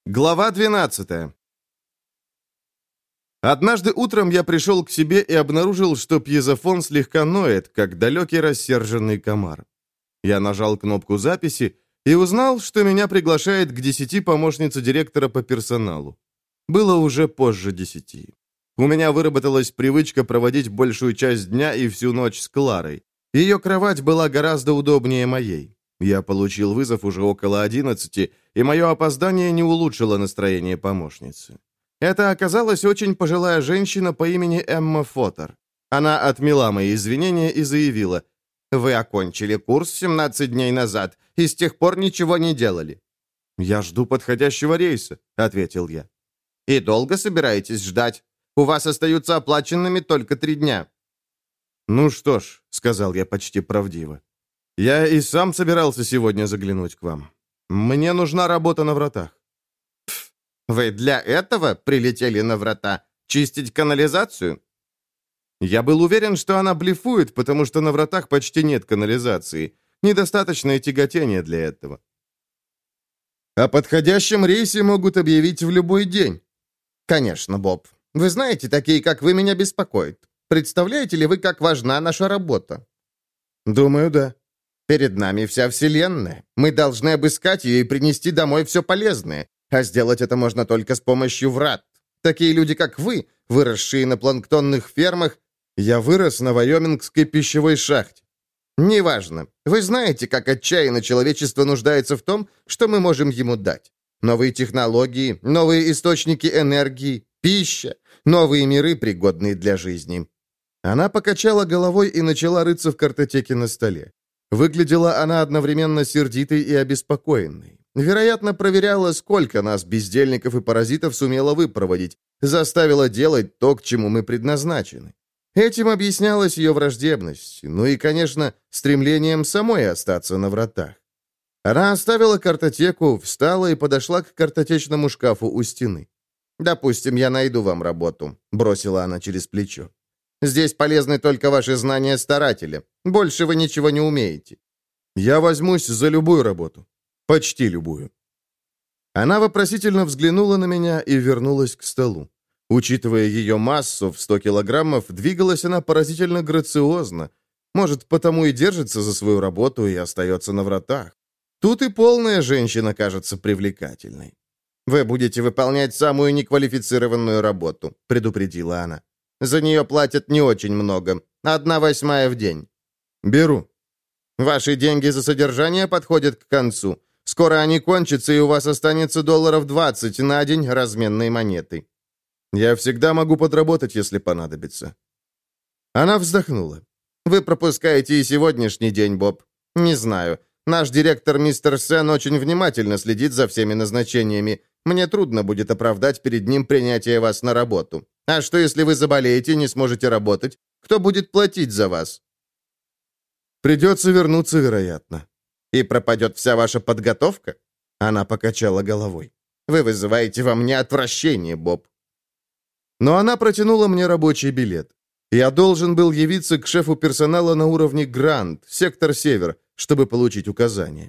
Глава 12. Однажды утром я пришел к себе и обнаружил, что пьезофон слегка ноет, как далекий рассерженный комар. Я нажал кнопку записи и узнал, что меня приглашает к 10 помощница директора по персоналу. Было уже позже 10. У меня выработалась привычка проводить большую часть дня и всю ночь с Кларой. Ее кровать была гораздо удобнее моей. Я получил вызов уже около 11, и мое опоздание не улучшило настроение помощницы. Это оказалась очень пожилая женщина по имени Эмма Фотер. Она отмела мои извинения и заявила: «Вы окончили курс 17 дней назад и с тех пор ничего не делали». «Я жду подходящего рейса», — ответил я. «И долго собираетесь ждать? У вас остаются оплаченными только 3 дня». «Ну что ж», — сказал я почти правдиво. «Я и сам собирался сегодня заглянуть к вам. Мне нужна работа на вратах». Вы для этого прилетели на врата? Чистить канализацию? Я был уверен, что она блефует, потому что на вратах почти нет канализации. Недостаточное тяготение для этого. О подходящем рейсе могут объявить в любой день. Конечно, Боб. Вы знаете, такие, как вы, меня беспокоят. Представляете ли вы, как важна наша работа? Думаю, да. Перед нами вся Вселенная. Мы должны обыскать ее и принести домой все полезное. А сделать это можно только с помощью врат. Такие люди, как вы, выросшие на планктонных фермах. Я вырос на Вайомингской пищевой шахте. Неважно. Вы знаете, как отчаянно человечество нуждается в том, что мы можем ему дать. Новые технологии, новые источники энергии, пища, новые миры, пригодные для жизни. Она покачала головой и начала рыться в картотеке на столе. Выглядела она одновременно сердитой и обеспокоенной. Вероятно, проверяла, сколько нас, бездельников и паразитов, сумела выпроводить, заставила делать то, к чему мы предназначены. Этим объяснялась ее враждебность, ну и, конечно, стремлением самой остаться на вратах. Она оставила картотеку, встала и подошла к картотечному шкафу у стены. «Допустим, я найду вам работу», — бросила она через плечо. «Здесь полезны только ваши знания старателя. Больше вы ничего не умеете». «Я возьмусь за любую работу. Почти любую». Она вопросительно взглянула на меня и вернулась к столу. Учитывая ее массу в 100 килограммов, двигалась она поразительно грациозно. Может, потому и держится за свою работу и остается на вратах. Тут и полная женщина кажется привлекательной. «Вы будете выполнять самую неквалифицированную работу», — предупредила она. «За нее платят не очень много. 1/8 в день». «Беру». «Ваши деньги за содержание подходят к концу. Скоро они кончатся, и у вас останется $20 на день разменной монеты». «Я всегда могу подработать, если понадобится». Она вздохнула. «Вы пропускаете и сегодняшний день, Боб. Не знаю. Наш директор, мистер Сен, очень внимательно следит за всеми назначениями. Мне трудно будет оправдать перед ним принятие вас на работу. А что, если вы заболеете и не сможете работать? Кто будет платить за вас?» «Придется вернуться, вероятно». «И пропадет вся ваша подготовка?» Она покачала головой. «Вы вызываете во мне отвращение, Боб». Но она протянула мне рабочий билет. Я должен был явиться к шефу персонала на уровне Гранд, сектор Север, чтобы получить указания.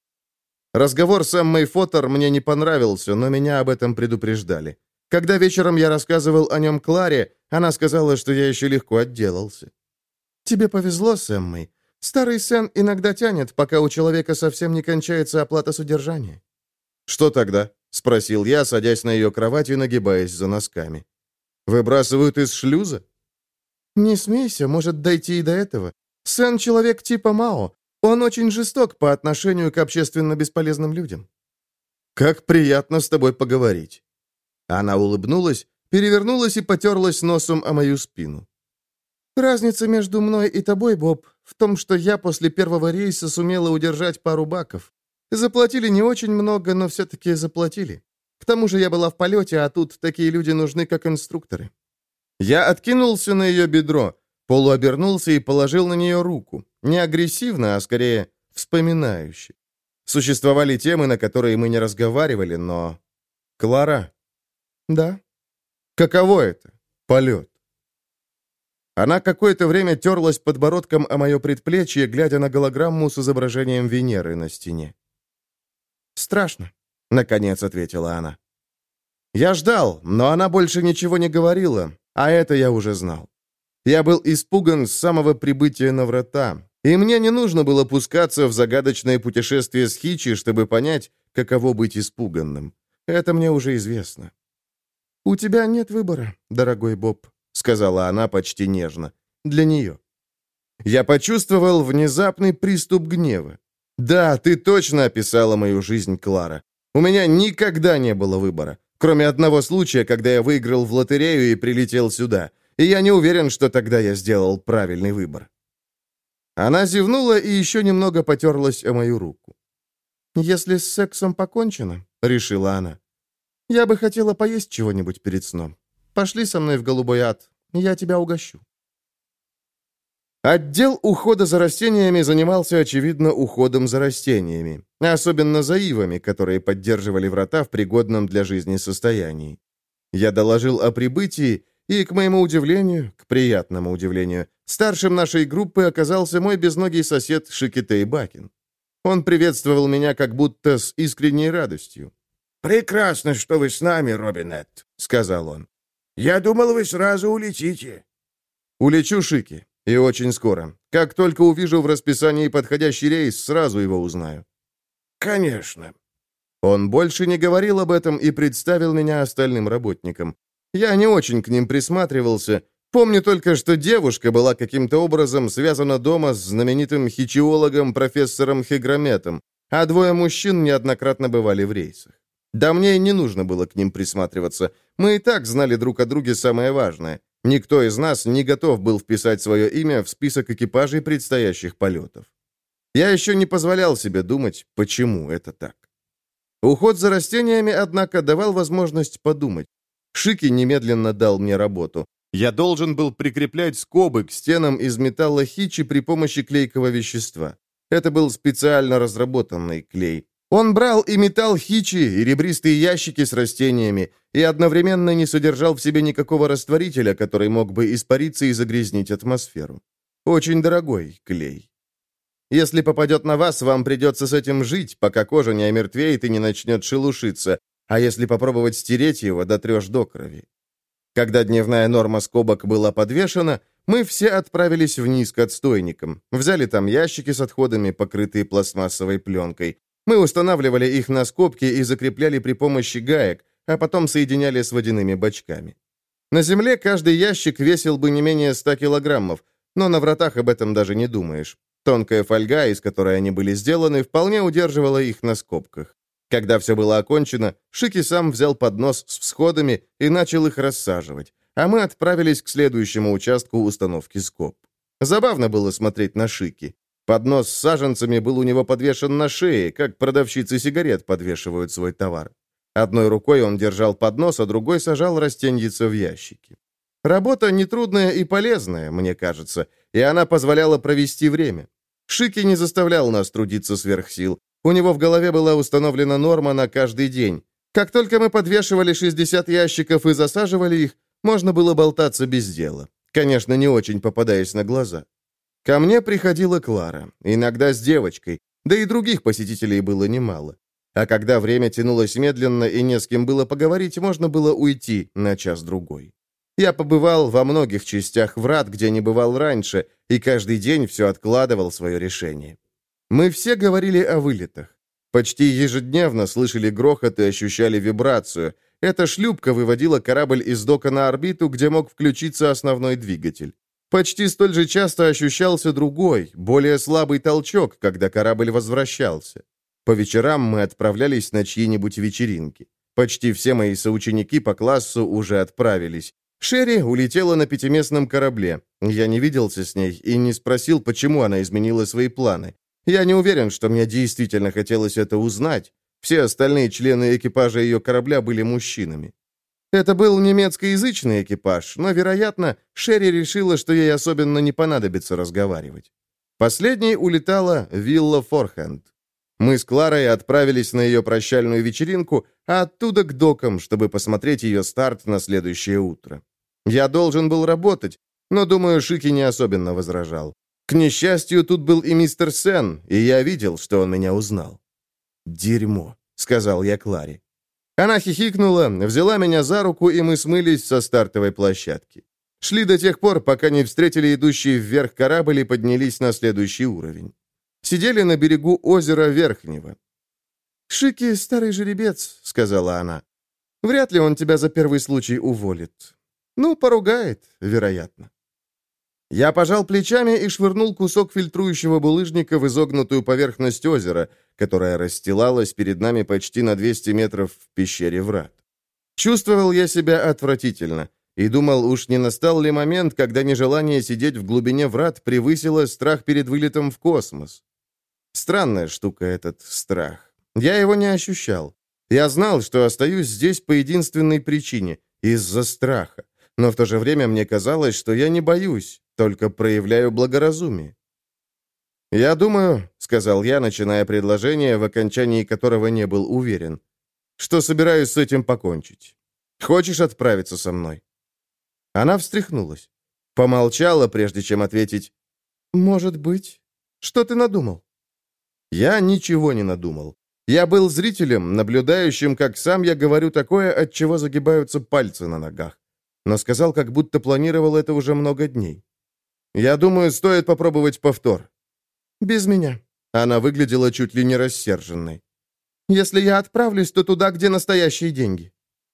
Разговор с Эммой Фотер мне не понравился, но меня об этом предупреждали. Когда вечером я рассказывал о нем Кларе, она сказала, что я еще легко отделался. «Тебе повезло с Эммой. Старый Сен иногда тянет, пока у человека совсем не кончается оплата содержания». «Что тогда?» — спросил я, садясь на ее кровать и нагибаясь за носками. «Выбрасывают из шлюза?» «Не смейся, может дойти и до этого. Сен — человек типа Мао. Он очень жесток по отношению к общественно бесполезным людям». «Как приятно с тобой поговорить». Она улыбнулась, перевернулась и потерлась носом о мою спину. «Разница между мной и тобой, Боб, в том, что я после первого рейса сумела удержать пару баков. Заплатили не очень много, но все-таки заплатили. К тому же я была в полете, а тут такие люди нужны, как инструкторы». Я откинулся на ее бедро, полуобернулся и положил на нее руку. Не агрессивно, а скорее вспоминающе. Существовали темы, на которые мы не разговаривали, но... «Клара?» «Да». «Каково это? Полет?» Она какое-то время терлась подбородком о мое предплечье, глядя на голограмму с изображением Венеры на стене. «Страшно», — наконец ответила она. Я ждал, но она больше ничего не говорила, а это я уже знал. Я был испуган с самого прибытия на врата, и мне не нужно было пускаться в загадочное путешествие с Хичи, чтобы понять, каково быть испуганным. Это мне уже известно. «У тебя нет выбора, дорогой Боб», — сказала она почти нежно. «Для нее». Я почувствовал внезапный приступ гнева. «Да, ты точно описала мою жизнь, Клара. У меня никогда не было выбора, кроме одного случая, когда я выиграл в лотерею и прилетел сюда. И я не уверен, что тогда я сделал правильный выбор». Она зевнула и еще немного потерлась о мою руку. «Если с сексом покончено», — решила она, — «я бы хотела поесть чего-нибудь перед сном. Пошли со мной в голубой ад, я тебя угощу». Отдел ухода за растениями занимался, очевидно, уходом за растениями, особенно за ивами, которые поддерживали врата в пригодном для жизни состоянии. Я доложил о прибытии, и, к моему удивлению, к приятному удивлению, старшим нашей группы оказался мой безногий сосед Шикитей Бакин. Он приветствовал меня как будто с искренней радостью. «Прекрасно, что вы с нами, Робинет», — сказал он. «Я думал, вы сразу улетите». «Улечу, Шики, и очень скоро. Как только увижу в расписании подходящий рейс, сразу его узнаю». «Конечно». Он больше не говорил об этом и представил меня остальным работникам. Я не очень к ним присматривался. Помню только, что девушка была каким-то образом связана дома с знаменитым хичиологом профессором Хигрометом, а двое мужчин неоднократно бывали в рейсах. Да мне и не нужно было к ним присматриваться. Мы и так знали друг о друге самое важное. Никто из нас не готов был вписать свое имя в список экипажей предстоящих полетов. Я еще не позволял себе думать, почему это так. Уход за растениями, однако, давал возможность подумать. Шики немедленно дал мне работу. Я должен был прикреплять скобы к стенам из металла хичи при помощи клейкого вещества. Это был специально разработанный клей. Он брал и металл хичи, и ребристые ящики с растениями, и одновременно не содержал в себе никакого растворителя, который мог бы испариться и загрязнить атмосферу. Очень дорогой клей. Если попадет на вас, вам придется с этим жить, пока кожа не омертвеет и не начнет шелушиться, а если попробовать стереть его, дотрешь до крови. Когда дневная норма скобок была подвешена, мы все отправились вниз к отстойникам, взяли там ящики с отходами, покрытые пластмассовой пленкой. Мы устанавливали их на скобки и закрепляли при помощи гаек, а потом соединяли с водяными бачками. На земле каждый ящик весил бы не менее 100 килограммов, но на вратах об этом даже не думаешь. Тонкая фольга, из которой они были сделаны, вполне удерживала их на скобках. Когда все было окончено, Шики сам взял поднос с всходами и начал их рассаживать, а мы отправились к следующему участку установки скоб. Забавно было смотреть на Шики. Поднос с саженцами был у него подвешен на шее, как продавщицы сигарет подвешивают свой товар. Одной рукой он держал поднос, а другой сажал растеньица в ящики. Работа нетрудная и полезная, мне кажется, и она позволяла провести время. Шики не заставлял нас трудиться сверх сил. У него в голове была установлена норма на каждый день. Как только мы подвешивали 60 ящиков и засаживали их, можно было болтаться без дела. Конечно, не очень попадаясь на глаза. Ко мне приходила Клара, иногда с девочкой, да и других посетителей было немало. А когда время тянулось медленно и не с кем было поговорить, можно было уйти на час-другой. Я побывал во многих частях врат, где не бывал раньше, и каждый день все откладывал свое решение. Мы все говорили о вылетах. Почти ежедневно слышали грохот и ощущали вибрацию. Эта шлюпка выводила корабль из дока на орбиту, где мог включиться основной двигатель. Почти столь же часто ощущался другой, более слабый толчок, когда корабль возвращался. По вечерам мы отправлялись на чьи-нибудь вечеринки. Почти все мои соученики по классу уже отправились. Шерри улетела на 5-местном корабле. Я не виделся с ней и не спросил, почему она изменила свои планы. Я не уверен, что мне действительно хотелось это узнать. Все остальные члены экипажа ее корабля были мужчинами. Это был немецкоязычный экипаж, но, вероятно, Шерри решила, что ей особенно не понадобится разговаривать. Последней улетала Вилла Форхенд. Мы с Кларой отправились на ее прощальную вечеринку, а оттуда к докам, чтобы посмотреть ее старт на следующее утро. Я должен был работать, но, думаю, Шики не особенно возражал. К несчастью, тут был и мистер Сен, и я видел, что он меня узнал. «Дерьмо», — сказал я Кларе. Она хихикнула, взяла меня за руку, и мы смылись со стартовой площадки. Шли до тех пор, пока не встретили идущий вверх корабль и поднялись на следующий уровень. Сидели на берегу озера Верхнего. «Шики, старый жеребец», — сказала она. «Вряд ли он тебя за первый случай уволит. Ну, поругает, вероятно». Я пожал плечами и швырнул кусок фильтрующего булыжника в изогнутую поверхность озера, которая расстилалась перед нами почти на 200 метров в пещере врат. Чувствовал я себя отвратительно и думал, уж не настал ли момент, когда нежелание сидеть в глубине врат превысило страх перед вылетом в космос. Странная штука этот страх. Я его не ощущал. Я знал, что остаюсь здесь по единственной причине — из-за страха. Но в то же время мне казалось, что я не боюсь, только проявляю благоразумие. «Я думаю», — сказал я, начиная предложение, в окончании которого не был уверен, «что собираюсь с этим покончить. Хочешь отправиться со мной?» Она встряхнулась. Помолчала, прежде чем ответить, «Может быть. Что ты надумал?» Я ничего не надумал. Я был зрителем, наблюдающим, как сам я говорю такое, от чего загибаются пальцы на ногах. Но сказал, как будто планировал это уже много дней. «Я думаю, стоит попробовать повтор». «Без меня». Она выглядела чуть ли не рассерженной. «Если я отправлюсь, то туда, где настоящие деньги».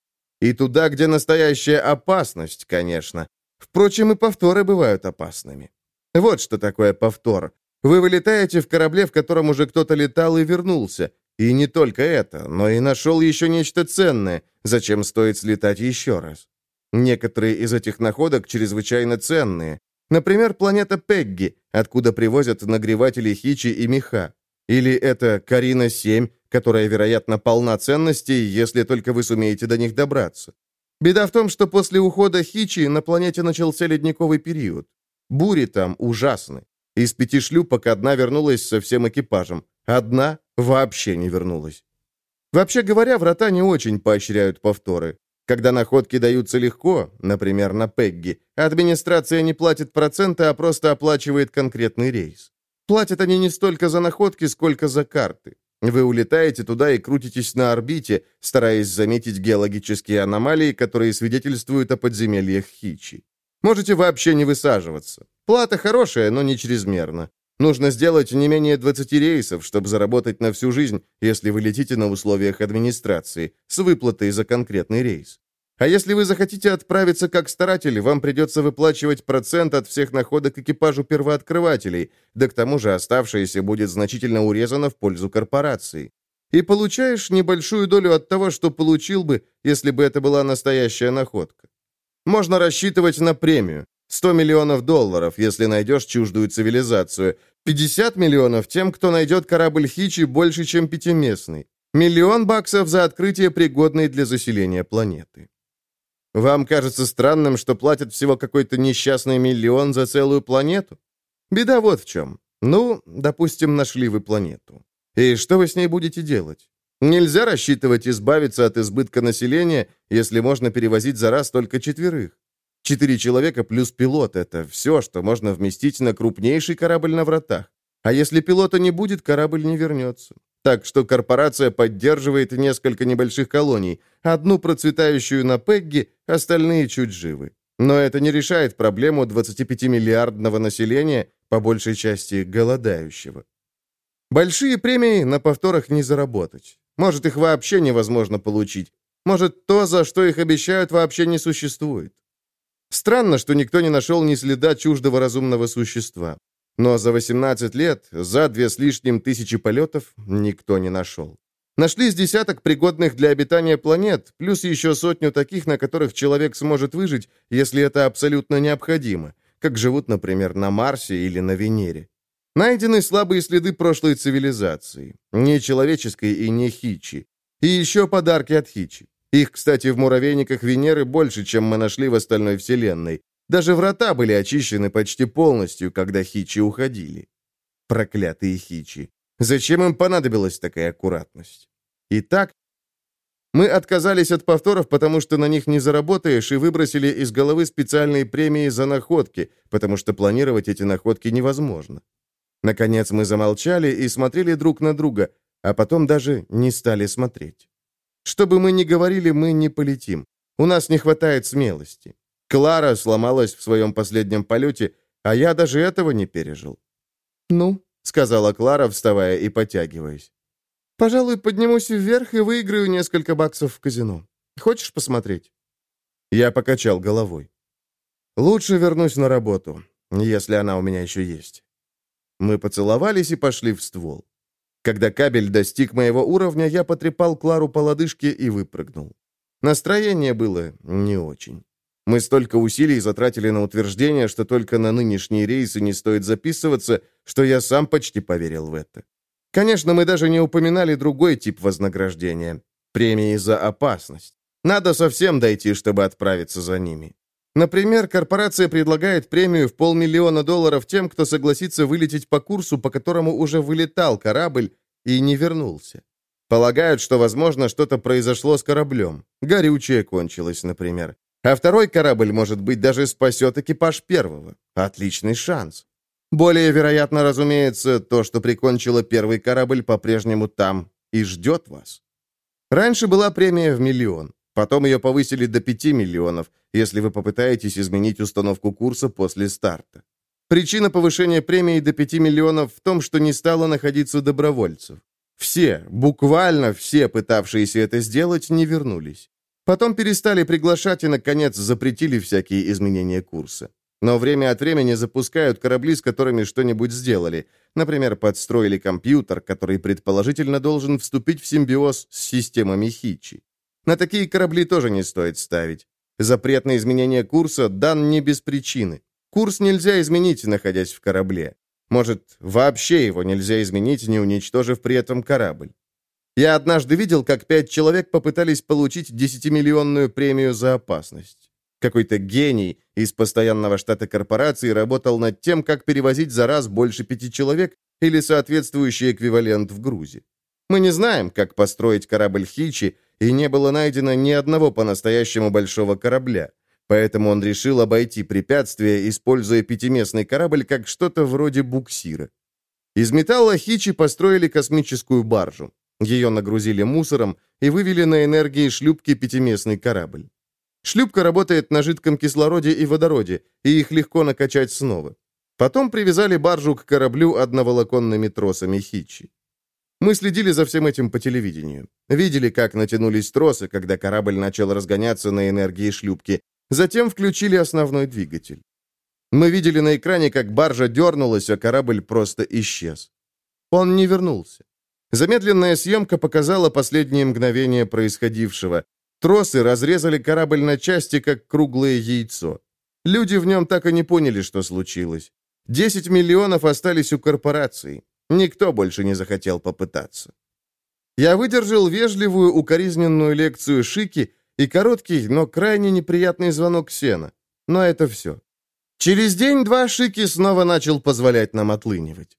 «И туда, где настоящая опасность, конечно. Впрочем, и повторы бывают опасными. Вот что такое повтор. Вы вылетаете в корабле, в котором уже кто-то летал и вернулся. И не только это, но и нашел еще нечто ценное, зачем стоит слетать еще раз. Некоторые из этих находок чрезвычайно ценные. Например, планета Пегги, откуда привозят нагреватели хичи и меха. Или это Карина-7, которая, вероятно, полна ценностей, если только вы сумеете до них добраться. Беда в том, что после ухода хичи на планете начался ледниковый период. Бури там ужасны. Из 5 шлюпок одна вернулась со всем экипажем. Одна вообще не вернулась. Вообще говоря, врата не очень поощряют повторы. Когда находки даются легко, например, на Пегги, администрация не платит проценты, а просто оплачивает конкретный рейс. Платят они не столько за находки, сколько за карты. Вы улетаете туда и крутитесь на орбите, стараясь заметить геологические аномалии, которые свидетельствуют о подземельях Хичи. Можете вообще не высаживаться. Плата хорошая, но не чрезмерно. Нужно сделать не менее 20 рейсов, чтобы заработать на всю жизнь, если вы летите на условиях администрации, с выплатой за конкретный рейс. А если вы захотите отправиться как старатель, вам придется выплачивать процент от всех находок экипажу первооткрывателей, да к тому же оставшееся будет значительно урезано в пользу корпорации. И получаешь небольшую долю от того, что получил бы, если бы это была настоящая находка. Можно рассчитывать на премию. $100 миллионов, если найдешь чуждую цивилизацию. 50 миллионов тем, кто найдет корабль Хичи больше, чем пятиместный. $1 миллион за открытие, пригодной для заселения планеты. Вам кажется странным, что платят всего какой-то несчастный $1 миллион за целую планету? Беда вот в чем. Ну, допустим, нашли вы планету. И что вы с ней будете делать? Нельзя рассчитывать избавиться от избытка населения, если можно перевозить за раз только 4. 4 человека плюс пилот — это все, что можно вместить на крупнейший корабль на вратах. А если пилота не будет, корабль не вернется. Так что корпорация поддерживает несколько небольших колоний. Одну процветающую на Пегги, остальные чуть живы. Но это не решает проблему 25-миллиардного населения, по большей части голодающего. Большие премии на повторах не заработать. Может, их вообще невозможно получить. Может, то, за что их обещают, вообще не существует. Странно, что никто не нашел ни следа чуждого разумного существа. Но за 18 лет, за 2 с лишним тысячи полетов, никто не нашел. Нашлись десяток пригодных для обитания планет, плюс еще 100 таких, на которых человек сможет выжить, если это абсолютно необходимо, как живут, например, на Марсе или на Венере. Найдены слабые следы прошлой цивилизации, не человеческой и не Хичи. И еще подарки от Хичи. Их, кстати, в муравейниках Венеры больше, чем мы нашли в остальной Вселенной. Даже врата были очищены почти полностью, когда Хичи уходили. Проклятые Хичи. Зачем им понадобилась такая аккуратность? Итак, мы отказались от повторов, потому что на них не заработаешь, и выбросили из головы специальные премии за находки, потому что планировать эти находки невозможно. Наконец мы замолчали и смотрели друг на друга, а потом даже не стали смотреть. Что бы мы ни говорили, мы не полетим. У нас не хватает смелости. Клара сломалась в своем последнем полете, а я даже этого не пережил. «Ну», — сказала Клара, вставая и потягиваясь. «Пожалуй, поднимусь вверх и выиграю несколько баксов в казино. Хочешь посмотреть?» Я покачал головой. «Лучше вернусь на работу, если она у меня еще есть». Мы поцеловались и пошли в ствол. Когда кабель достиг моего уровня, я потрепал Клару по лодыжке и выпрыгнул. Настроение было не очень. Мы столько усилий затратили на утверждение, что только на нынешние рейсы не стоит записываться, что я сам почти поверил в это. Конечно, мы даже не упоминали другой тип вознаграждения – премии за опасность. Надо совсем дойти, чтобы отправиться за ними. Например, корпорация предлагает премию в $500 000 тем, кто согласится вылететь по курсу, по которому уже вылетал корабль и не вернулся. Полагают, что, возможно, что-то произошло с кораблем. Горючее кончилось, например. А второй корабль, может быть, даже спасет экипаж первого. Отличный шанс. Более вероятно, разумеется, то, что прикончило первый корабль, по-прежнему там и ждет вас. Раньше была премия в $1 000 000. Потом ее повысили до 5 миллионов, если вы попытаетесь изменить установку курса после старта. Причина повышения премии до 5 миллионов в том, что не стало находиться добровольцев. Все, буквально все, пытавшиеся это сделать, не вернулись. Потом перестали приглашать и, наконец, запретили всякие изменения курса. Но время от времени запускают корабли, с которыми что-нибудь сделали. Например, подстроили компьютер, который предположительно должен вступить в симбиоз с системами Хичи. На такие корабли тоже не стоит ставить. Запрет на изменение курса дан не без причины. Курс нельзя изменить, находясь в корабле. Может, вообще его нельзя изменить, не уничтожив при этом корабль. Я однажды видел, как 5 человек попытались получить 10-миллионную премию за опасность. Какой-то гений из постоянного штата корпорации работал над тем, как перевозить за раз больше 5 человек или соответствующий эквивалент в грузе. Мы не знаем, как построить корабль Хичи, и не было найдено ни одного по-настоящему большого корабля. Поэтому он решил обойти препятствие, используя 5-местный корабль как что-то вроде буксира. Из металла Хичи построили космическую баржу. Ее нагрузили мусором и вывели на энергии шлюпки 5-местный корабль. Шлюпка работает на жидком кислороде и водороде, и их легко накачать снова. Потом привязали баржу к кораблю одноволоконными тросами Хичи. Мы следили за всем этим по телевидению. Видели, как натянулись тросы, когда корабль начал разгоняться на энергии шлюпки. Затем включили основной двигатель. Мы видели на экране, как баржа дернулась, а корабль просто исчез. Он не вернулся. Замедленная съемка показала последние мгновения происходившего. Тросы разрезали корабль на части, как круглое яйцо. Люди в нем так и не поняли, что случилось. 10 миллионов остались у корпорации. Никто больше не захотел попытаться. Я выдержал вежливую, укоризненную лекцию Шики и короткий, но крайне неприятный звонок Сена. Но это все. Через день-два Шики снова начал позволять нам отлынивать.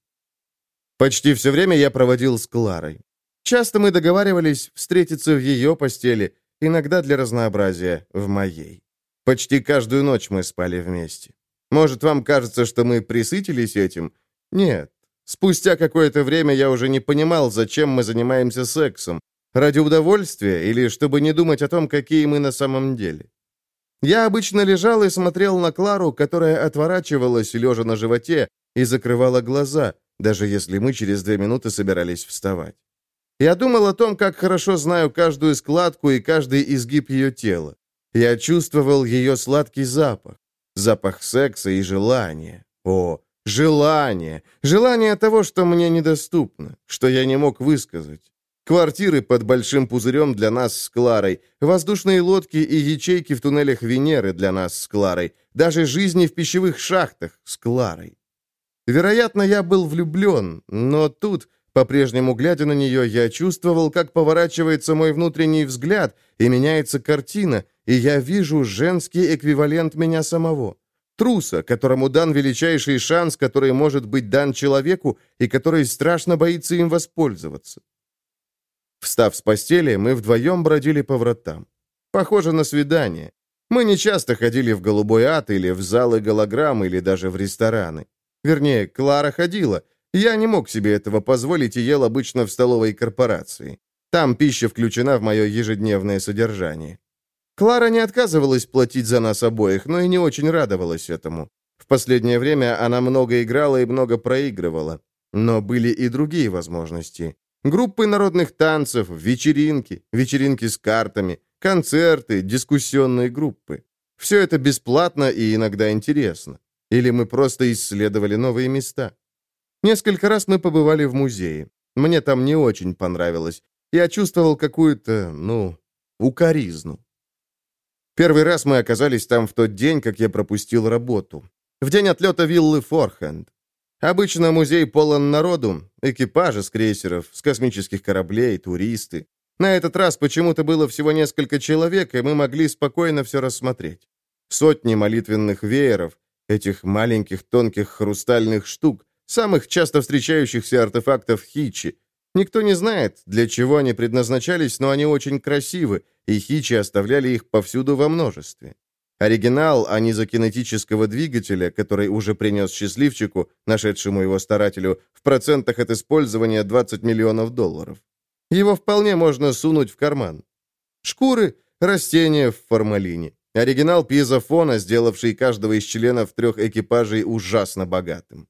Почти все время я проводил с Кларой. Часто мы договаривались встретиться в ее постели, иногда для разнообразия в моей. Почти каждую ночь мы спали вместе. Может, вам кажется, что мы пресытились этим? Нет. Спустя какое-то время я уже не понимал, зачем мы занимаемся сексом. Ради удовольствия или чтобы не думать о том, какие мы на самом деле. Я обычно лежал и смотрел на Клару, которая отворачивалась, лежа на животе, и закрывала глаза, даже если мы через 2 минуты собирались вставать. Я думал о том, как хорошо знаю каждую складку и каждый изгиб ее тела. Я чувствовал ее сладкий запах. Запах секса и желания. О, желание! Желание того, что мне недоступно, что я не мог высказать. Квартиры под большим пузырем для нас с Кларой, воздушные лодки и ячейки в туннелях Венеры для нас с Кларой, даже жизни в пищевых шахтах с Кларой. Вероятно, я был влюблен, но тут, по-прежнему глядя на нее, я чувствовал, как поворачивается мой внутренний взгляд, и меняется картина, и я вижу женский эквивалент меня самого. Труса, которому дан величайший шанс, который может быть дан человеку, и который страшно боится им воспользоваться. Встав с постели, мы вдвоем бродили по вратам. Похоже на свидание. Мы не часто ходили в голубой ад или в залы голограмм, или даже в рестораны. Вернее, Клара ходила. Я не мог себе этого позволить и ел обычно в столовой корпорации. Там пища включена в мое ежедневное содержание. Клара не отказывалась платить за нас обоих, но и не очень радовалась этому. В последнее время она много играла и много проигрывала. Но были и другие возможности. Группы народных танцев, вечеринки, вечеринки с картами, концерты, дискуссионные группы. Все это бесплатно и иногда интересно. Или мы просто исследовали новые места. Несколько раз мы побывали в музее. Мне там не очень понравилось. Я чувствовал какую-то, укоризну. Первый раз мы оказались там в тот день, как я пропустил работу. В день отлета виллы Форхенд. Обычно музей полон народу, экипажи с крейсеров, с космических кораблей, туристы. На этот раз почему-то было всего несколько человек, и мы могли спокойно все рассмотреть. Сотни молитвенных вееров, этих маленьких тонких хрустальных штук, самых часто встречающихся артефактов Хичи. Никто не знает, для чего они предназначались, но они очень красивы, и Хичи оставляли их повсюду во множестве. Оригинал анизокинетического двигателя, который уже принес счастливчику, нашедшему его старателю, в процентах от использования $20 миллионов. Его вполне можно сунуть в карман. Шкуры, растения в формалине. Оригинал пьезофона, сделавший каждого из членов 3 экипажей ужасно богатым.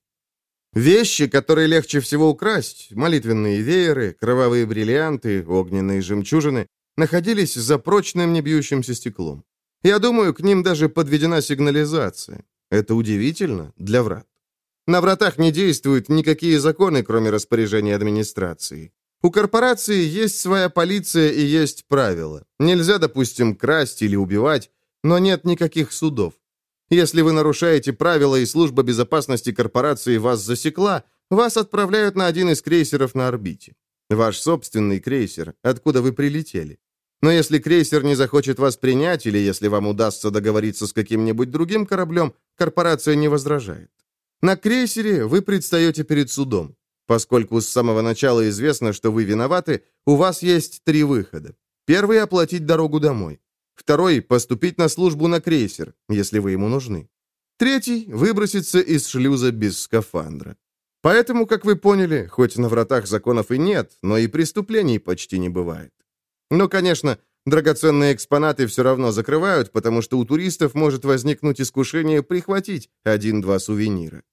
Вещи, которые легче всего украсть, молитвенные вееры, кровавые бриллианты, огненные жемчужины, находились за прочным небьющимся стеклом. Я думаю, к ним даже подведена сигнализация. Это удивительно для врат. На вратах не действуют никакие законы, кроме распоряжения администрации. У корпорации есть своя полиция и есть правила. Нельзя, допустим, красть или убивать, но нет никаких судов. Если вы нарушаете правила и служба безопасности корпорации вас засекла, вас отправляют на один из крейсеров на орбите. Ваш собственный крейсер, откуда вы прилетели. Но если крейсер не захочет вас принять, или если вам удастся договориться с каким-нибудь другим кораблем, корпорация не возражает. На крейсере вы предстаете перед судом. Поскольку с самого начала известно, что вы виноваты, у вас есть 3 выхода. Первый – оплатить дорогу домой. Второй – поступить на службу на крейсер, если вы ему нужны. Третий – выброситься из шлюза без скафандра. Поэтому, как вы поняли, хоть на вратах законов и нет, но и преступлений почти не бывает. Но, конечно, драгоценные экспонаты все равно закрывают, потому что у туристов может возникнуть искушение прихватить 1-2 сувенира.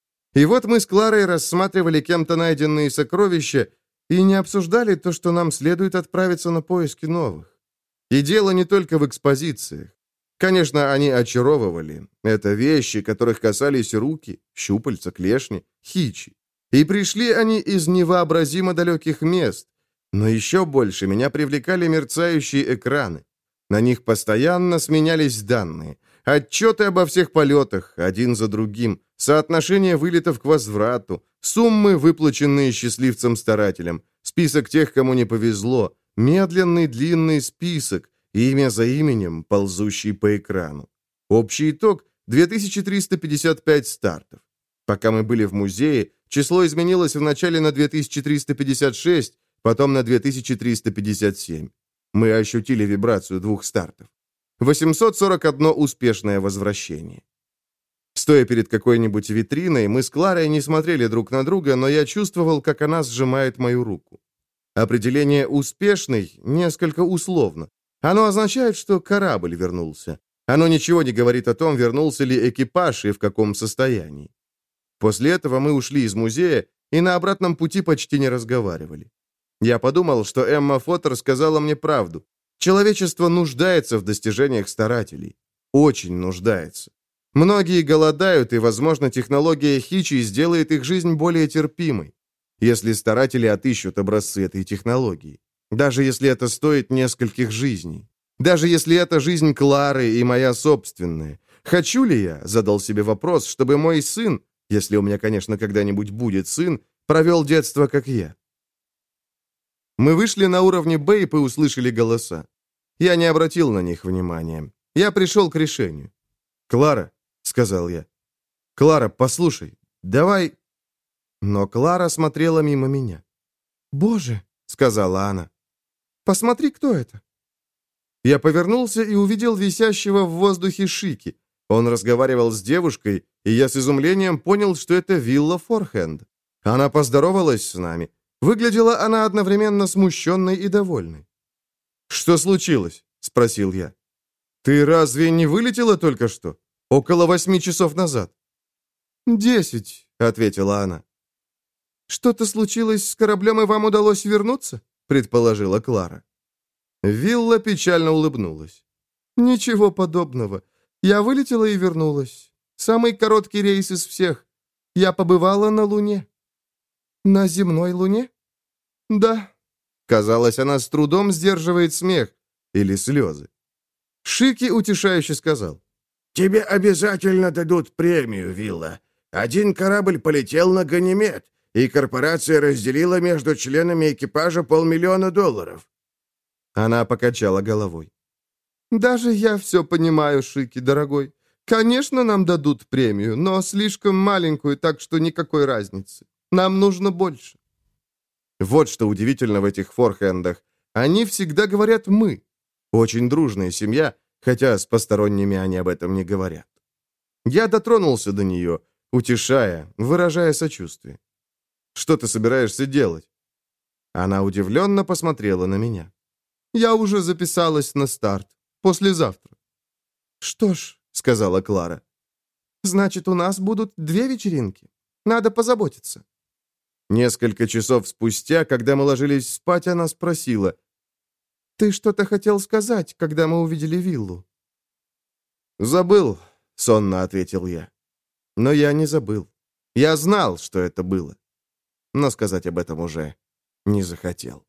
И вот мы с Кларой рассматривали кем-то найденные сокровища и не обсуждали то, что нам следует отправиться на поиски новых. И дело не только в экспозициях. Конечно, они очаровывали. Это вещи, которых касались руки, щупальца, клешни, Хичи. И пришли они из невообразимо далеких мест. Но еще больше меня привлекали мерцающие экраны. На них постоянно сменялись данные. Отчеты обо всех полетах, один за другим, соотношение вылетов к возврату, суммы, выплаченные счастливцам-старателям, список тех, кому не повезло, медленный длинный список, имя за именем, ползущий по экрану. Общий итог – 2355 стартов. Пока мы были в музее, число изменилось вначале на 2356, потом на 2357. Мы ощутили вибрацию 2 стартов. 841 успешное возвращение. Стоя перед какой-нибудь витриной, мы с Кларой не смотрели друг на друга, но я чувствовал, как она сжимает мою руку. Определение «успешный» несколько условно. Оно означает, что корабль вернулся. Оно ничего не говорит о том, вернулся ли экипаж и в каком состоянии. После этого мы ушли из музея и на обратном пути почти не разговаривали. Я подумал, что Эмма Фоттер сказала мне правду. Человечество нуждается в достижениях старателей. Очень нуждается. Многие голодают, и, возможно, технология Хичи сделает их жизнь более терпимой, если старатели отыщут образцы этой технологии. Даже если это стоит нескольких жизней. Даже если это жизнь Клары и моя собственная. Хочу ли я, задал себе вопрос, чтобы мой сын, если у меня, конечно, когда-нибудь будет сын, провел детство, как я. Мы вышли на уровне Бэйп и услышали голоса. Я не обратил на них внимания. Я пришел к решению. «Клара», — сказал я. «Клара, послушай, давай...» Но Клара смотрела мимо меня. «Боже», — сказала она, — «посмотри, кто это». Я повернулся и увидел висящего в воздухе Шики. Он разговаривал с девушкой, и я с изумлением понял, что это вилла Форхенд. Она поздоровалась с нами. Выглядела она одновременно смущенной и довольной. «Что случилось?» — спросил я. «Ты разве не вылетела только что? Около 8 часов назад». 10, — ответила она. «Что-то случилось с кораблем, и вам удалось вернуться?» — предположила Клара. Вилла печально улыбнулась. «Ничего подобного. Я вылетела и вернулась. Самый короткий рейс из всех. Я побывала на Луне». «На земной Луне?» «Да». Казалось, она с трудом сдерживает смех или слезы. Шики утешающе сказал. «Тебе обязательно дадут премию, Вилла. Один корабль полетел на Ганимед, и корпорация разделила между членами экипажа $500,000». Она покачала головой. «Даже я все понимаю, Шики, дорогой. Конечно, нам дадут премию, но слишком маленькую, так что никакой разницы. Нам нужно больше». Вот что удивительно в этих форхендах. Они всегда говорят «мы». Очень дружная семья, хотя с посторонними они об этом не говорят. Я дотронулся до нее, утешая, выражая сочувствие. «Что ты собираешься делать?» Она удивленно посмотрела на меня. «Я уже записалась на старт. Послезавтра». «Что ж», — сказала Клара, — «значит, у нас будут 2 вечеринки. Надо позаботиться». Несколько часов спустя, когда мы ложились спать, она спросила, «Ты что-то хотел сказать, когда мы увидели виллу?» «Забыл», — сонно ответил я. Но я не забыл. Я знал, что это было. Но сказать об этом уже не захотел.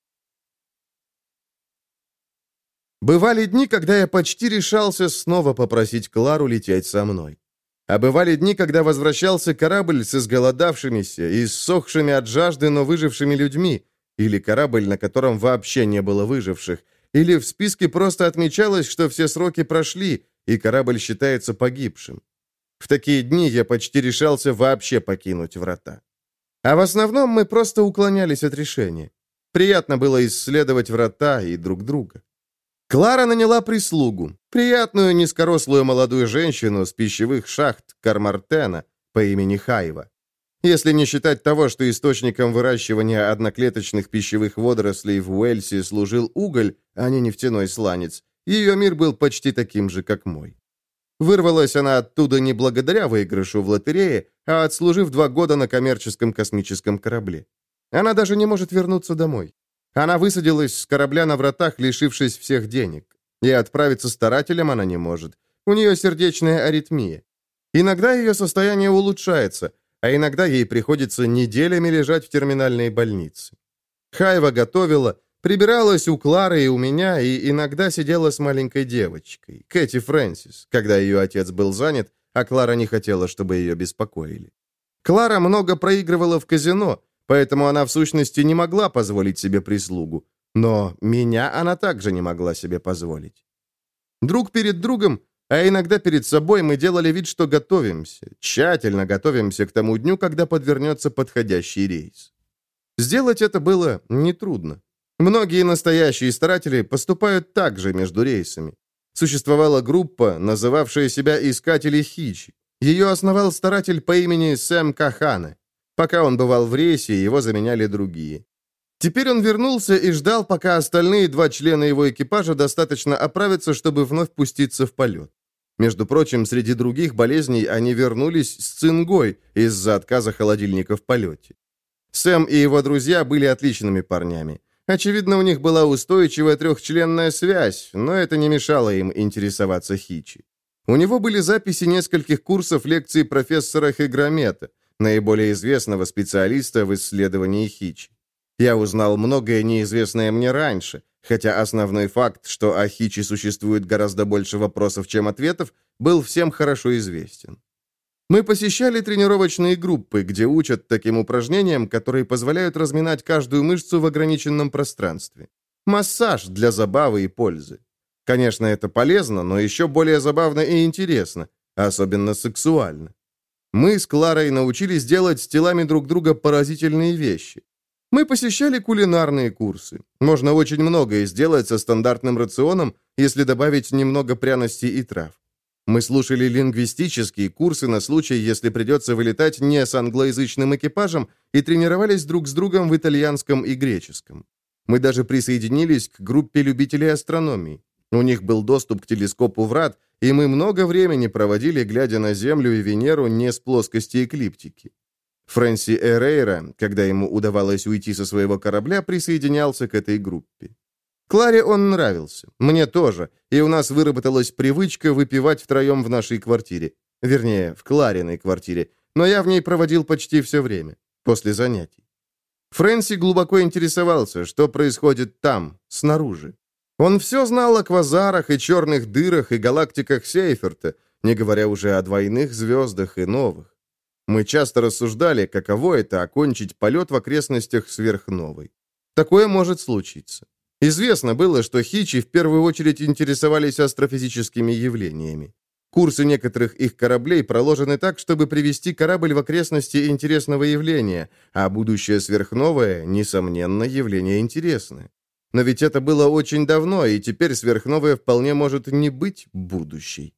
Бывали дни, когда я почти решался снова попросить Клару лететь со мной. А бывали дни, когда возвращался корабль с изголодавшимися и ссохшими от жажды, но выжившими людьми, или корабль, на котором вообще не было выживших, или в списке просто отмечалось, что все сроки прошли, и корабль считается погибшим. В такие дни я почти решался вообще покинуть врата. А в основном мы просто уклонялись от решения. Приятно было исследовать врата и друг друга. Клара наняла прислугу, приятную низкорослую молодую женщину с пищевых шахт Кармартена по имени Хайва. Если не считать того, что источником выращивания одноклеточных пищевых водорослей в Уэльсе служил уголь, а не нефтяной сланец, ее мир был почти таким же, как мой. Вырвалась она оттуда не благодаря выигрышу в лотерее, а отслужив 2 года на коммерческом космическом корабле. Она даже не может вернуться домой. Она высадилась с корабля на вратах, лишившись всех денег. И отправиться старателем она не может. У нее сердечная аритмия. Иногда ее состояние улучшается, а иногда ей приходится неделями лежать в терминальной больнице. Хайва готовила, прибиралась у Клары и у меня, и иногда сидела с маленькой девочкой, Кэти Фрэнсис, когда ее отец был занят, а Клара не хотела, чтобы ее беспокоили. Клара много проигрывала в казино, поэтому она в сущности не могла позволить себе прислугу. Но меня она также не могла себе позволить. Друг перед другом, а иногда перед собой мы делали вид, что готовимся, тщательно готовимся к тому дню, когда подвернется подходящий рейс. Сделать это было нетрудно. Многие настоящие старатели поступают так же между рейсами. Существовала группа, называвшая себя «Искатели Хичи». Ее основал старатель по имени Сэм Кахане. Пока он бывал в рейсе, его заменяли другие. Теперь он вернулся и ждал, пока остальные 2 члена его экипажа достаточно оправятся, чтобы вновь пуститься в полет. Между прочим, среди других болезней они вернулись с цингой из-за отказа холодильника в полете. Сэм и его друзья были отличными парнями. Очевидно, у них была устойчивая 3-членная связь, но это не мешало им интересоваться Хичи. У него были записи нескольких курсов лекций профессора Хигромета, наиболее известного специалиста в исследовании Хичи. Я узнал многое неизвестное мне раньше, хотя основной факт, что о Хичи существует гораздо больше вопросов, чем ответов, был всем хорошо известен. Мы посещали тренировочные группы, где учат таким упражнениям, которые позволяют разминать каждую мышцу в ограниченном пространстве. Массаж для забавы и пользы. Конечно, это полезно, но еще более забавно и интересно, особенно сексуально. Мы с Кларой научились делать с телами друг друга поразительные вещи. Мы посещали кулинарные курсы. Можно очень многое сделать со стандартным рационом, если добавить немного пряностей и трав. Мы слушали лингвистические курсы на случай, если придется вылетать не с англоязычным экипажем, и тренировались друг с другом в итальянском и греческом. Мы даже присоединились к группе любителей астрономии. У них был доступ к телескопу Врат, и мы много времени проводили, глядя на Землю и Венеру не с плоскости эклиптики. Фрэнси Эрейра, когда ему удавалось уйти со своего корабля, присоединялся к этой группе. Кларе он нравился, мне тоже, и у нас выработалась привычка выпивать втроем в нашей квартире. Вернее, в Клариной квартире, но я в ней проводил почти все время, после занятий. Фрэнси глубоко интересовался, что происходит там, снаружи. Он все знал о квазарах и черных дырах и галактиках Сейферта, не говоря уже о двойных звездах и новых. Мы часто рассуждали, каково это окончить полет в окрестностях сверхновой. Такое может случиться. Известно было, что хичи в первую очередь интересовались астрофизическими явлениями. Курсы некоторых их кораблей проложены так, чтобы привести корабль в окрестности интересного явления, а будущее сверхновое, несомненно, явление интересное. Но ведь это было очень давно, и теперь сверхновая вполне может не быть будущей.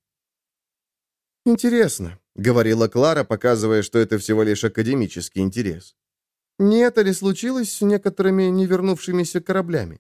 «Интересно», — говорила Клара, показывая, что это всего лишь академический интерес. «Не это ли случилось с некоторыми невернувшимися кораблями?»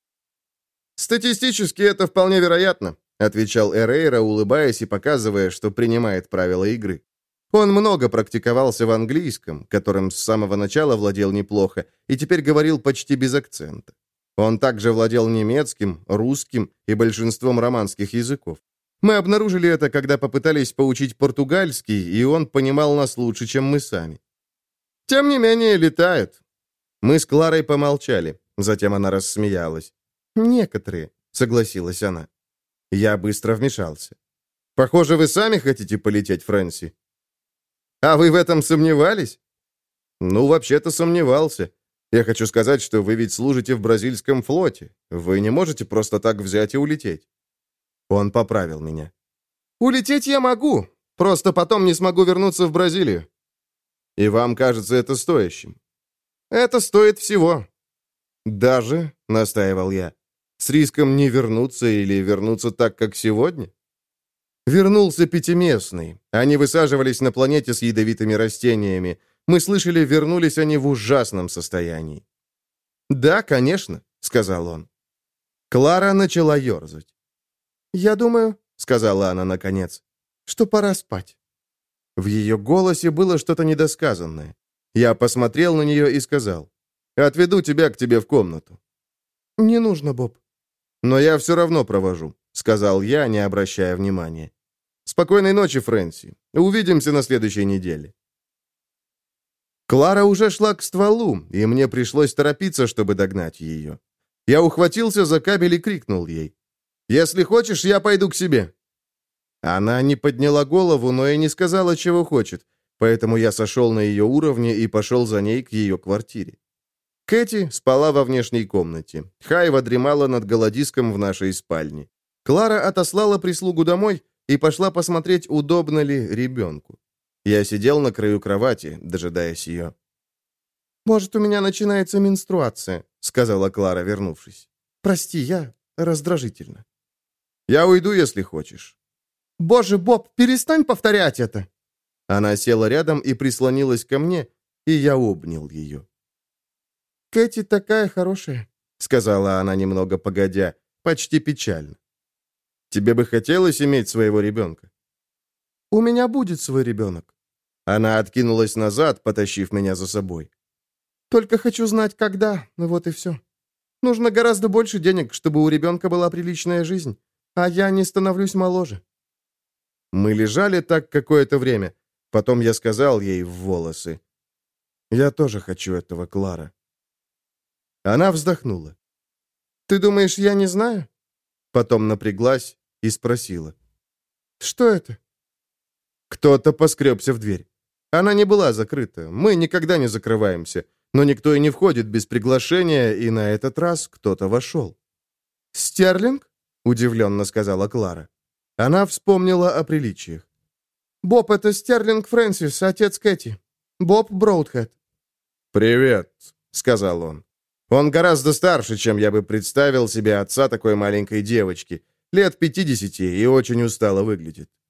«Статистически это вполне вероятно», — отвечал Эрейра, улыбаясь и показывая, что принимает правила игры. Он много практиковался в английском, которым с самого начала владел неплохо, и теперь говорил почти без акцента. Он также владел немецким, русским и большинством романских языков. Мы обнаружили это, когда попытались поучить португальский, и он понимал нас лучше, чем мы сами. Тем не менее, летают. Мы с Кларой помолчали, затем она рассмеялась. «Некоторые», — согласилась она. Я быстро вмешался. «Похоже, вы сами хотите полететь, Фрэнси». «А вы в этом сомневались?» «Ну, вообще-то сомневался. Я хочу сказать, что вы ведь служите в бразильском флоте. Вы не можете просто так взять и улететь». Он поправил меня. «Улететь я могу, просто потом не смогу вернуться в Бразилию». «И вам кажется это стоящим?» «Это стоит всего». «Даже», — настаивал я, — «с риском не вернуться или вернуться так, как сегодня?» Вернулся пятиместный. Они высаживались на планете с ядовитыми растениями. Мы слышали, вернулись они в ужасном состоянии. «Да, конечно», — сказал он. Клара начала ерзать. «Я думаю», — сказала она наконец, — «что пора спать». В ее голосе было что-то недосказанное. Я посмотрел на нее и сказал, «Отведу тебя к тебе в комнату». «Не нужно, Боб». «Но я все равно провожу», — сказал я, не обращая внимания. «Спокойной ночи, Фрэнси. Увидимся на следующей неделе». Клара уже шла к стволу, и мне пришлось торопиться, чтобы догнать ее. Я ухватился за кабель и крикнул ей, «Если хочешь, я пойду к себе». Она не подняла голову, но и не сказала, чего хочет, поэтому я сошел на ее уровне и пошел за ней к ее квартире. Кэти спала во внешней комнате. Хайва дремала над голодиском в нашей спальне. Клара отослала прислугу домой и пошла посмотреть, удобно ли ребенку. Я сидел на краю кровати, дожидаясь ее. «Может, у меня начинается менструация», — сказала Клара, вернувшись. «Прости, я раздражительна». «Я уйду, если хочешь». «Боже, Боб, перестань повторять это!» Она села рядом и прислонилась ко мне, и я обнял ее. «Кэти такая хорошая», — сказала она немного погодя, почти печально. «Тебе бы хотелось иметь своего ребенка?» «У меня будет свой ребенок». Она откинулась назад, потащив меня за собой. «Только хочу знать, когда, вот и все. Нужно гораздо больше денег, чтобы у ребенка была приличная жизнь, а я не становлюсь моложе». Мы лежали так какое-то время. Потом я сказал ей в волосы. «Я тоже хочу этого, Клара». Она вздохнула. «Ты думаешь, я не знаю?» Потом напряглась и спросила. «Что это?» Кто-то поскребся в дверь. Она не была закрыта. Мы никогда не закрываемся. Но никто и не входит без приглашения, и на этот раз кто-то вошел. «Стерлинг?» — удивленно сказала Клара. Она вспомнила о приличиях. «Боб, это Стерлинг Фрэнсис, отец Кэти. Боб Броудхед». «Привет», — сказал он. Он гораздо старше, чем я бы представил себе отца такой маленькой девочки. Лет 50 и очень устало выглядит.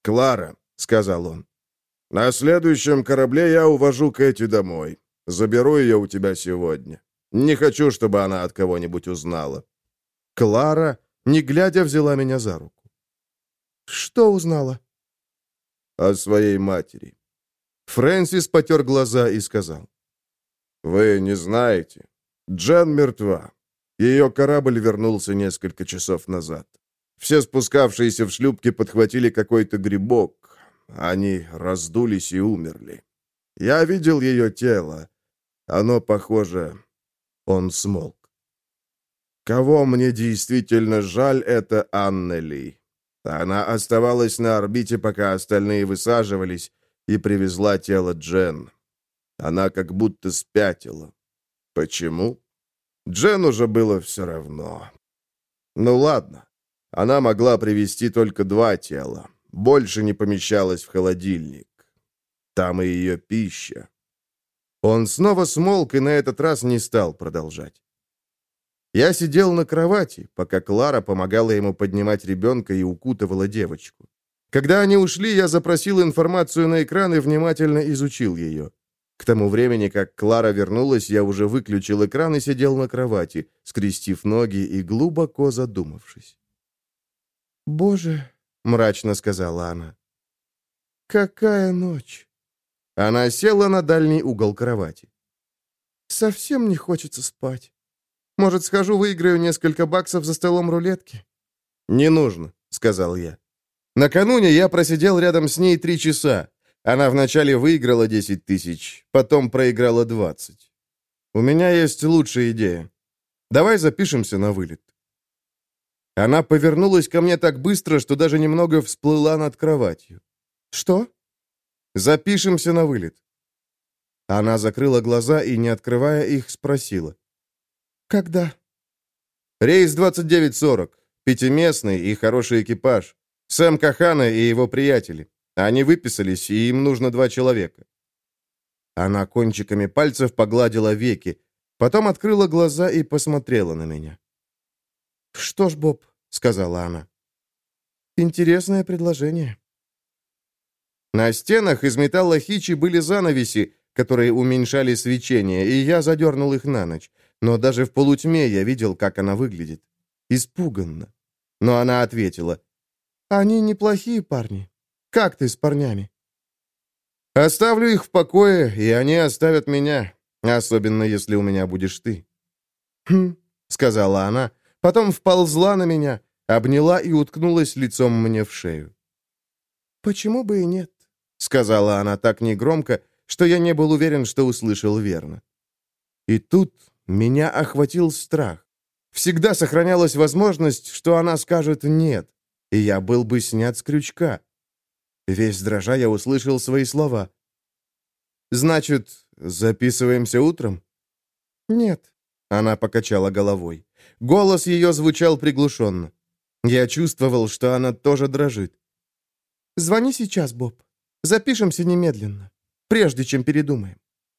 «Клара», — сказал он, — «на следующем корабле я увожу Кэти домой. Заберу ее у тебя сегодня. Не хочу, чтобы она от кого-нибудь узнала». Клара, не глядя, взяла меня за руку. «Что узнала?» «О своей матери». Фрэнсис потер глаза и сказал. «Вы не знаете. Джен мертва. Ее корабль вернулся несколько часов назад. Все спускавшиеся в шлюпки подхватили какой-то грибок. Они раздулись и умерли. Я видел ее тело. Оно похоже...» Он смолк. «Кого мне действительно жаль, это Аннели. Она оставалась на орбите, пока остальные высаживались, и привезла тело Джен. Она как будто спятила. Почему? Джен уже было все равно. Ну ладно, она могла привезти только 2 тела. Больше не помещалось в холодильник. Там и ее пища». Он снова смолк и на этот раз не стал продолжать. Я сидел на кровати, пока Клара помогала ему поднимать ребенка и укутывала девочку. Когда они ушли, я запросил информацию на экран и внимательно изучил ее. К тому времени, как Клара вернулась, я уже выключил экран и сидел на кровати, скрестив ноги и глубоко задумавшись. «Боже», — мрачно сказала она, — «какая ночь!» Она села на дальний угол кровати. «Совсем не хочется спать. Может, схожу, выиграю несколько баксов за столом рулетки?» «Не нужно», — сказал я. Накануне я просидел рядом с ней 3 часа. Она вначале выиграла 10 тысяч, потом проиграла 20. У меня есть лучшая идея. Давай запишемся на вылет. Она повернулась ко мне так быстро, что даже немного всплыла над кроватью. «Что?» «Запишемся на вылет». Она закрыла глаза и, не открывая их, спросила. «Когда?» «Рейс 29:40. 5-местный и хороший экипаж. Сэм Кахана и его приятели. Они выписались, и им нужно 2 человека». Она кончиками пальцев погладила веки, потом открыла глаза и посмотрела на меня. «Что ж, Боб», — сказала она, — «интересное предложение». На стенах из металла хичи были занавеси, которые уменьшали свечение, и я задернул их на ночь. Но даже в полутьме я видел, как она выглядит. Испуганно. Но она ответила. «Они неплохие парни. Как ты с парнями?» «Оставлю их в покое, и они оставят меня, особенно если у меня будешь ты». «Хм», — сказала она, потом вползла на меня, обняла и уткнулась лицом мне в шею. «Почему бы и нет?» — сказала она так негромко, что я не был уверен, что услышал верно. И тут меня охватил страх. Всегда сохранялась возможность, что она скажет «нет», и я был бы снят с крючка. Весь дрожа я услышал свои слова. «Значит, записываемся утром?» «Нет», — она покачала головой. Голос ее звучал приглушенно. Я чувствовал, что она тоже дрожит. «Звони сейчас, Боб. Запишемся немедленно, прежде чем передумаем».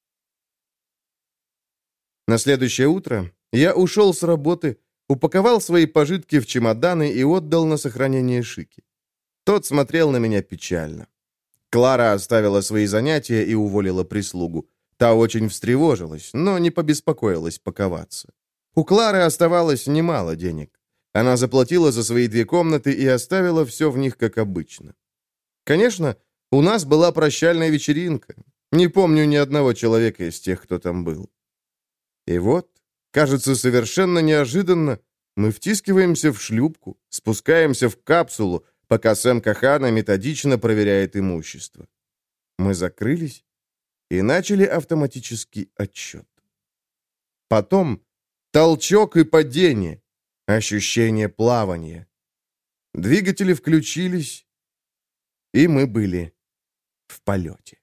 На следующее утро я ушел с работы, упаковал свои пожитки в чемоданы и отдал на сохранение Шики. Тот смотрел на меня печально. Клара оставила свои занятия и уволила прислугу. Та очень встревожилась, но не побеспокоилась паковаться. У Клары оставалось немало денег. Она заплатила за свои 2 комнаты и оставила все в них как обычно. Конечно, у нас была прощальная вечеринка. Не помню ни одного человека из тех, кто там был. И вот, кажется, совершенно неожиданно, мы втискиваемся в шлюпку, спускаемся в капсулу, пока Сэм Кахана методично проверяет имущество. Мы закрылись и начали автоматический отсчет. Потом толчок и падение, ощущение плавания. Двигатели включились, и мы были в полете.